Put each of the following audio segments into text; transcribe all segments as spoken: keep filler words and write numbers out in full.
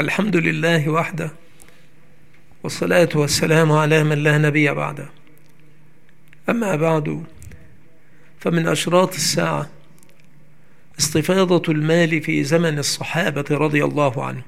الحمد لله وحده، والصلاة والسلام على من لا نبي بعده. أما بعد، فمن أشراط الساعة استفاضة المال في زمن الصحابة رضي الله عنه.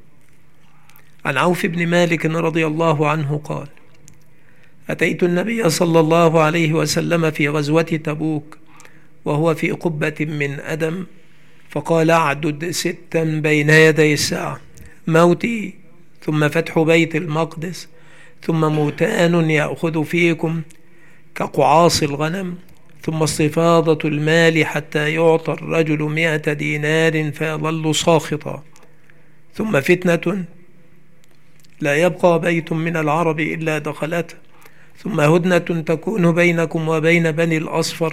عن عوف بن مالك رضي الله عنه قال: أتيت النبي صلى الله عليه وسلم في غزوة تبوك وهو في قبة من أدم، فقال: أعدد ستا بين يدي الساعة: موتي، ثم فتح بيت المقدس، ثم موتان يأخذ فيكم كقعاص الغنم، ثم استفاضة المال حتى يعطى الرجل مئة دينار فيظل ساخطا، ثم فتنة لا يبقى بيت من العرب إلا دخلته، ثم هدنة تكون بينكم وبين بني الأصفر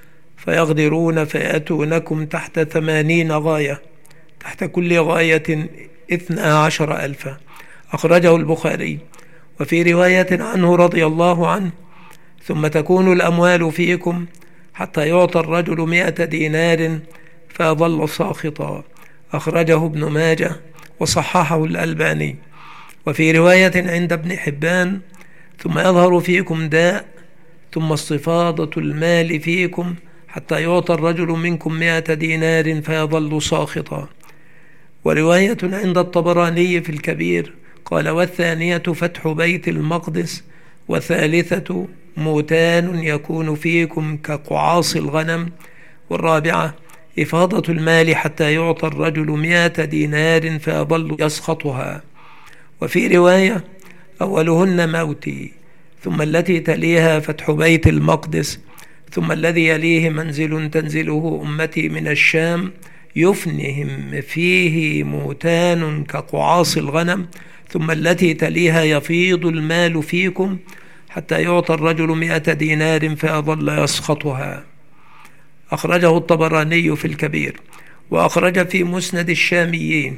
فيغدرون فيأتونكم تحت ثمانين غاية، تحت كل غاية اثنا عشر ألفا. أخرجه البخاري. وفي رواية عنه رضي الله عنه: ثم تكون الأموال فيكم حتى يعطى الرجل مئة دينار فيظل ساخطا. أخرجه ابن ماجه وصححه الألباني. وفي رواية عند ابن حبان: ثم يظهر فيكم داء، ثم استفاضة المال فيكم حتى يعطى الرجل منكم مئة دينار فيظل ساخطا. ورواية عند الطبراني في الكبير قال: والثانية فتح بيت المقدس، والثالثة موتان يكون فيكم كقعاص الغنم، والرابعة إفاضة المال حتى يعطى الرجل مئة دينار فيظل يسخطها. وفي رواية: أولهن موتي، ثم التي تليها فتح بيت المقدس، ثم الذي يليه منزل تنزله أمتي من الشام يفنهم فيه موتان كقعاص الغنم، ثم التي تليها يفيض المال فيكم حتى يعطى الرجل مئة دينار فيظل يسخطها. أخرجه الطبراني في الكبير. وأخرج في مسند الشاميين: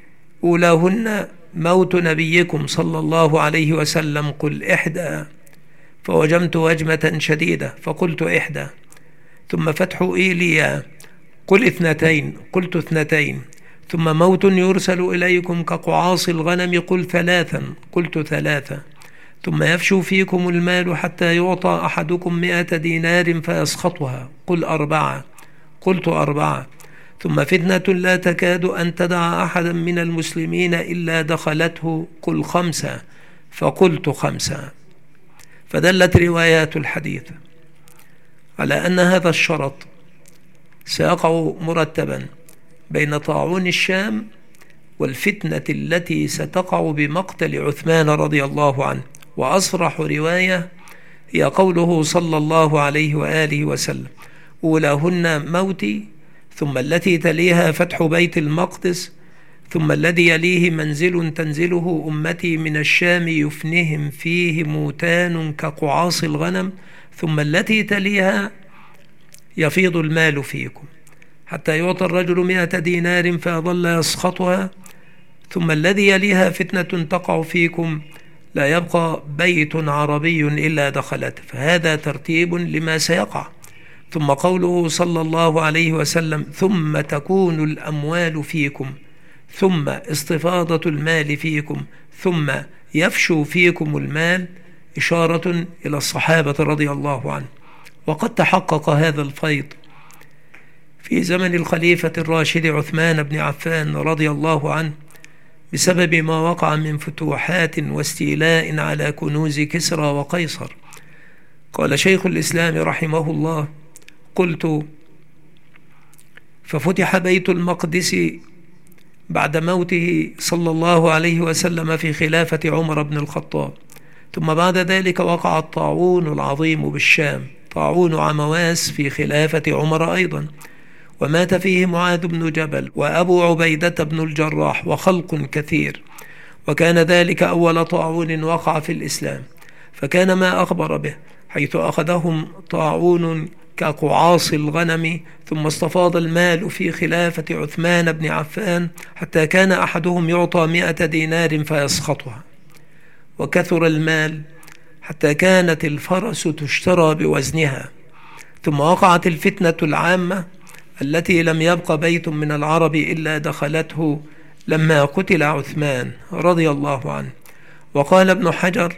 أولاهن موت نبيكم صلى الله عليه وسلم، قل إحدى، فوجمت وجمة شديدة فقلت إحدى، ثم فتح إيليا، قل اثنتين، قلت اثنتين، ثم موت يرسل إليكم كقعاص الغنم، قل ثلاثا، قلت ثلاثة، ثم يفشو فيكم المال حتى يعطى أحدكم مئة دينار فيسخطها، قل أربعة، قلت أربعة، ثم فتنة لا تكاد أن تدع أحدا من المسلمين إلا دخلته، قل خمسة، فقلت خمسة. فدلت روايات الحديث على أن هذا الشرط سيقع مرتبا بين طاعون الشام والفتنة التي ستقع بمقتل عثمان رضي الله عنه. وأصرح رواية هي قوله صلى الله عليه وآله وسلم: أولاهن موتي، ثم التي تليها فتح بيت المقدس، ثم الذي يليه منزل تنزله أمتي من الشام يفنهم فيه موتان كقعاص الغنم، ثم التي تليها يفيض المال فيكم حتى يعطى الرجل مئة دينار فيظل يسخطها، ثم الذي يليها فتنة تقع فيكم لا يبقى بيت عربي إلا دخلته. فهذا ترتيب لما سيقع. ثم قوله صلى الله عليه وسلم: ثم تكون الأموال فيكم، ثم استفاضة المال فيكم، ثم يفشو فيكم المال، إشارة إلى الصحابة رضي الله عنه. وقد تحقق هذا الفيض في زمن الخليفة الراشد عثمان بن عفان رضي الله عنه بسبب ما وقع من فتوحات واستيلاء على كنوز كسرى وقيصر. قال شيخ الإسلام رحمه الله: قلت: ففتح بيت المقدس بعد موته صلى الله عليه وسلم في خلافة عمر بن الخطاب، ثم بعد ذلك وقع الطاعون العظيم بالشام، طاعون عمواس، في خلافة عمر أيضا، ومات فيه معاذ بن جبل وأبو عبيدة بن الجراح وخلق كثير، وكان ذلك أول طاعون وقع في الإسلام. فكان ما أخبر به، حيث أخذهم طاعون كقعاص الغنم، ثم استفاض المال في خلافة عثمان بن عفان حتى كان أحدهم يعطى مئة دينار فيسخطها، وكثر المال حتى كانت الفرس تشترى بوزنها. ثم وقعت الفتنة العامة التي لم يبق بيت من العرب إلا دخلته لما قتل عثمان رضي الله عنه. وقال ابن حجر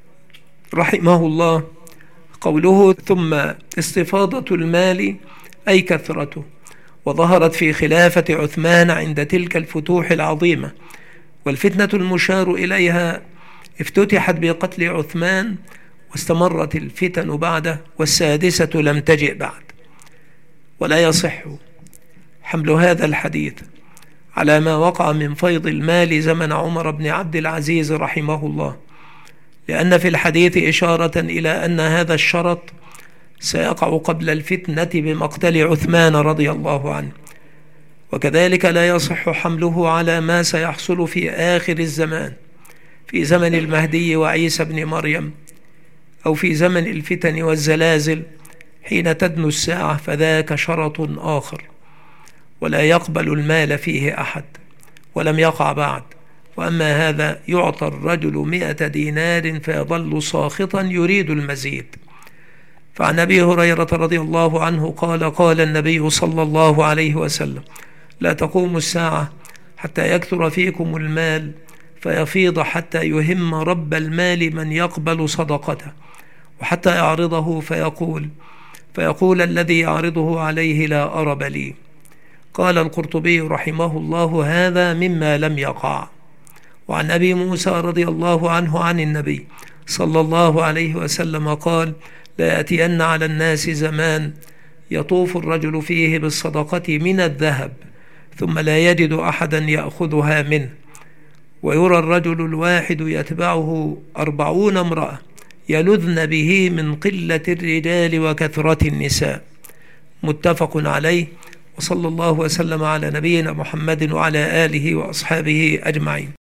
رحمه الله قوله ثم استفاضة المال أي كثرته، وظهرت في خلافة عثمان عند تلك الفتوح العظيمة، والفتنة المشار إليها افتتحت بقتل عثمان، واستمرت الفتن بعده، والسادسة لم تجئ بعد. ولا يصح حمل هذا الحديث على ما وقع من فيض المال زمن عمر بن عبد العزيز رحمه الله، لأن في الحديث إشارة إلى أن هذا الشرط سيقع قبل الفتنة بمقتل عثمان رضي الله عنه. وكذلك لا يصح حمله على ما سيحصل في آخر الزمان في زمن المهدي وعيسى بن مريم، أو في زمن الفتن والزلازل حين تدنو الساعة، فذاك شرط آخر ولا يقبل المال فيه أحد، ولم يقع بعد. وأما هذا يعطى الرجل مئة دينار فيظل ساخطا يريد المزيد. فعن أبي هريرة رضي الله عنه قال قال النبي صلى الله عليه وسلم: لا تقوم الساعة حتى يكثر فيكم المال فيفيض حتى يهم رب المال من يقبل صدقته، وحتى يعرضه فيقول فيقول الذي يعرضه عليه لا أرب لي. قال القرطبي رحمه الله: هذا مما لم يقع. وعن أبي موسى رضي الله عنه عن النبي صلى الله عليه وسلم قال: لا يأتين على الناس زمان يطوف الرجل فيه بالصدقة من الذهب ثم لا يجد أحدا يأخذها منه، ويرى الرجل الواحد يتبعه أربعون امرأة يلذن به من قلة الرجال وكثرة النساء. متفق عليه. وصلى الله وسلم على نبينا محمد وعلى آله وأصحابه أجمعين.